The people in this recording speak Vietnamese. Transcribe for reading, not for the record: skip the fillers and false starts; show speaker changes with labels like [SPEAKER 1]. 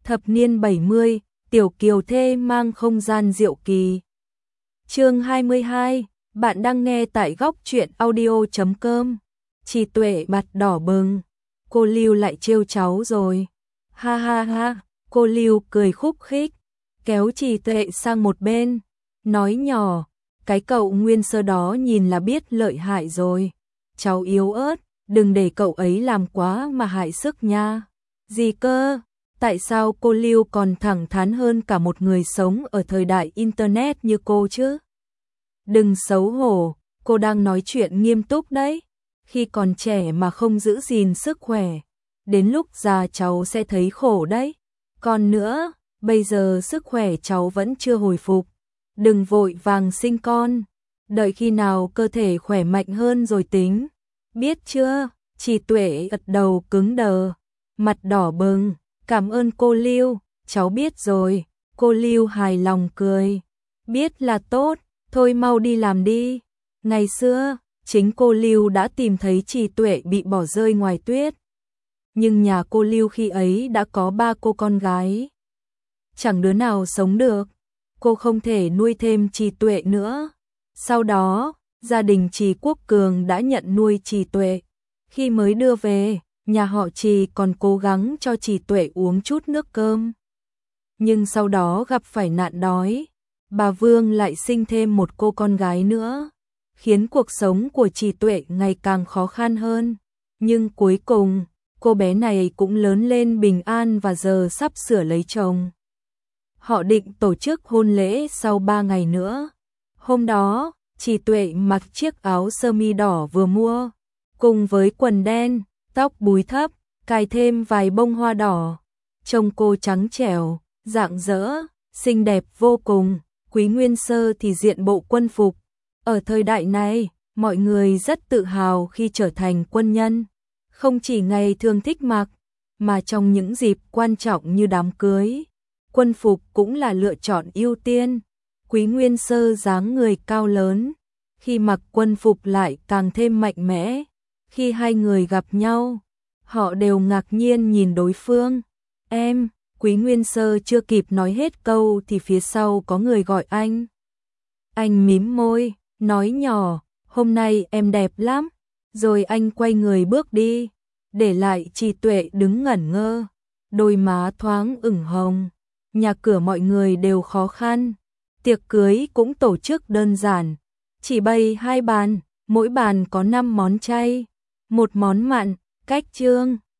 [SPEAKER 1] Thập niên 70, tiểu kiều thê mang không gian diệu kỳ. Chương 22, bạn đang nghe tại góc truyện audio.com. Chị Tuệ mặt đỏ bừng, cô Lưu lại trêu cháu rồi. Ha ha ha, cô Lưu cười khúc khích, kéo chị Tuệ sang một bên, nói nhỏ, cái cậu nguyên sơ đó nhìn là biết lợi hại rồi. Cháu yếu ớt, đừng để cậu ấy làm quá mà hại sức nha. Gì cơ? Tại sao cô Lưu còn thẳng thắn hơn cả một người sống ở thời đại Internet như cô chứ? Đừng xấu hổ, cô đang nói chuyện nghiêm túc đấy. Khi còn trẻ mà không giữ gìn sức khỏe, đến lúc già cháu sẽ thấy khổ đấy. Còn nữa, bây giờ sức khỏe cháu vẫn chưa hồi phục. Đừng vội vàng sinh con, đợi khi nào cơ thể khỏe mạnh hơn rồi tính. Biết chưa? Chị Tuệ gật đầu cứng đờ, mặt đỏ bừng. Cảm ơn cô Lưu, cháu biết rồi. Cô Lưu hài lòng cười. Biết là tốt, thôi mau đi làm đi. Ngày xưa, chính cô Lưu đã tìm thấy chị Tuệ bị bỏ rơi ngoài tuyết. Nhưng nhà cô Lưu khi ấy đã có 3 cô con gái. Chẳng đứa nào sống được. Cô không thể nuôi thêm chị Tuệ nữa. Sau đó, gia đình chị Quốc Cường đã nhận nuôi chị Tuệ. Khi mới đưa về, nhà họ Trì còn cố gắng cho chị Tuệ uống chút nước cơm. Nhưng sau đó gặp phải nạn đói, bà Vương lại sinh thêm một cô con gái nữa, khiến cuộc sống của chị Tuệ ngày càng khó khăn hơn. Nhưng cuối cùng, cô bé này cũng lớn lên bình an và giờ sắp sửa lấy chồng. Họ định tổ chức hôn lễ sau 3 ngày nữa. Hôm đó, chị Tuệ mặc chiếc áo sơ mi đỏ vừa mua, cùng với quần đen, tóc búi thấp, cài thêm vài bông hoa đỏ. Trông cô trắng trẻo, rạng rỡ, xinh đẹp vô cùng. Quý Nguyên Sơ thì diện bộ quân phục. Ở thời đại này, mọi người rất tự hào khi trở thành quân nhân. Không chỉ ngày thường thích mặc, mà trong những dịp quan trọng như đám cưới, quân phục cũng là lựa chọn ưu tiên. Quý Nguyên Sơ dáng người cao lớn, khi mặc quân phục lại càng thêm mạnh mẽ. Khi hai người gặp nhau, họ đều ngạc nhiên nhìn đối phương. Em, Quý Nguyên Sơ chưa kịp nói hết câu thì phía sau có người gọi anh. Anh mím môi, nói nhỏ, hôm nay em đẹp lắm. Rồi anh quay người bước đi, để lại chị Tuệ đứng ngẩn ngơ, đôi má thoáng ửng hồng. Nhà cửa mọi người đều khó khăn, tiệc cưới cũng tổ chức đơn giản, chỉ bày 2 bàn, mỗi bàn có 5 món chay, 1 món mặn, cách trương,